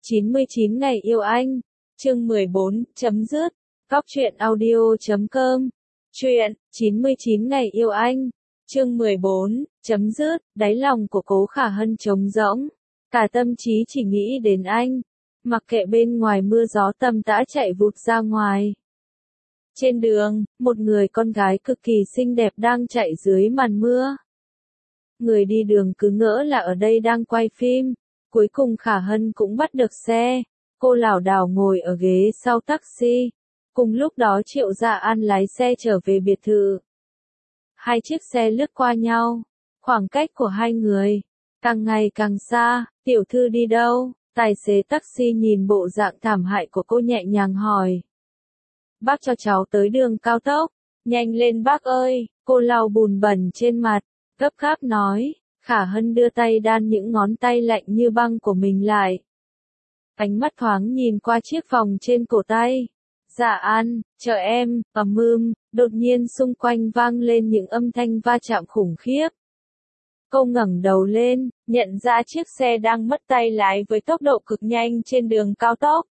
99 ngày yêu anh. Chương 14, chấm dứt. Cóc truyện audio.com. Truyện 99 ngày yêu anh. Chương 14, chấm dứt. Đáy lòng của Cố Khả Hân trống rỗng. Cả tâm trí chỉ nghĩ đến anh. Mặc kệ bên ngoài mưa gió tầm tã chạy vụt ra ngoài. Trên đường, một người con gái cực kỳ xinh đẹp đang chạy dưới màn mưa. Người đi đường cứ ngỡ là ở đây đang quay phim. Cuối cùng Khả Hân cũng bắt được xe. Cô lảo đảo ngồi ở ghế sau taxi. Cùng lúc đó Triệu Dạ An lái xe trở về biệt thự. Hai chiếc xe lướt qua nhau. Khoảng cách của hai người càng ngày càng xa. Tiểu thư đi đâu? Tài xế taxi nhìn bộ dạng thảm hại của cô nhẹ nhàng hỏi. Bác cho cháu tới đường cao tốc. Nhanh lên bác ơi. Cô lau bùn bẩn trên mặt. Gấp gáp nói. Khả Hân đưa tay đan những ngón tay lạnh như băng của mình lại. Ánh mắt thoáng nhìn qua chiếc vòng trên cổ tay. Dạ An, chờ em, đột nhiên xung quanh vang lên những âm thanh va chạm khủng khiếp. Cô ngẩng đầu lên, nhận ra chiếc xe đang mất tay lái với tốc độ cực nhanh trên đường cao tốc.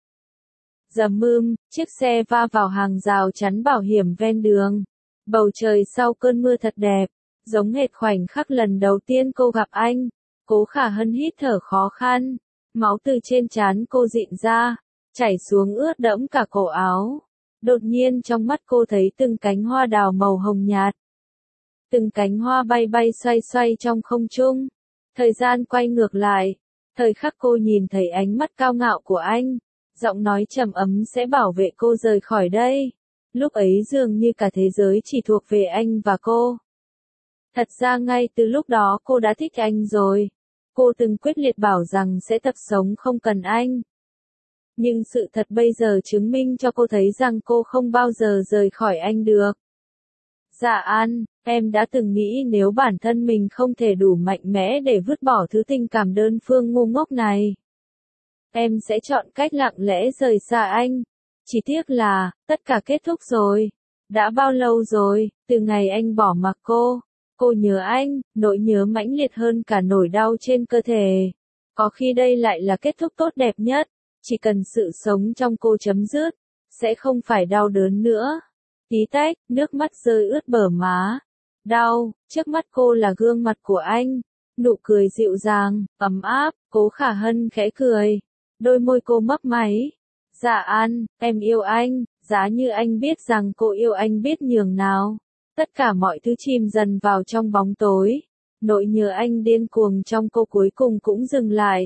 Chiếc xe va vào hàng rào chắn bảo hiểm ven đường. Bầu trời sau cơn mưa thật đẹp, giống hệt khoảnh khắc lần đầu tiên cô gặp anh. Cố Khả Hân hít thở khó khăn, máu từ trên trán cô rịn ra, chảy xuống ướt đẫm cả cổ áo. Đột nhiên trong mắt cô thấy từng cánh hoa đào màu hồng nhạt. Từng cánh hoa bay bay xoay xoay trong không trung. Thời gian quay ngược lại. Thời khắc cô nhìn thấy ánh mắt cao ngạo của anh. Giọng nói trầm ấm sẽ bảo vệ cô rời khỏi đây. Lúc ấy dường như cả thế giới chỉ thuộc về anh và cô. Thật ra ngay từ lúc đó cô đã thích anh rồi. Cô từng quyết liệt bảo rằng sẽ tập sống không cần anh. Nhưng sự thật bây giờ chứng minh cho cô thấy rằng cô không bao giờ rời khỏi anh được. Dạ An, em đã từng nghĩ nếu bản thân mình không thể đủ mạnh mẽ để vứt bỏ thứ tình cảm đơn phương ngu ngốc này. Em sẽ chọn cách lặng lẽ rời xa anh. Chỉ tiếc là, tất cả kết thúc rồi. Đã bao lâu rồi, từ ngày anh bỏ mặc cô. Cô nhớ anh, nỗi nhớ mãnh liệt hơn cả nỗi đau trên cơ thể. Có khi đây lại là kết thúc tốt đẹp nhất. Chỉ cần sự sống trong cô chấm dứt, sẽ không phải đau đớn nữa. Tí tách, nước mắt rơi ướt bờ má. Đau, trước mắt cô là gương mặt của anh. Nụ cười dịu dàng, ấm áp, Cố Khả Hân khẽ cười. Đôi môi cô mấp máy. Dạ An, em yêu anh, giá như anh biết rằng cô yêu anh biết nhường nào. Tất cả mọi thứ chìm dần vào trong bóng tối. Nỗi nhớ anh điên cuồng trong cô cuối cùng cũng dừng lại.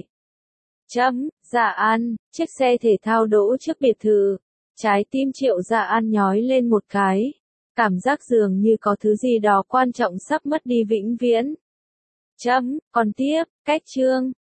Dạ An, chiếc xe thể thao đỗ trước biệt thự. Trái tim Triệu Dạ An nhói lên một cái. Cảm giác dường như có thứ gì đó quan trọng sắp mất đi vĩnh viễn. Còn tiếp, cách chương.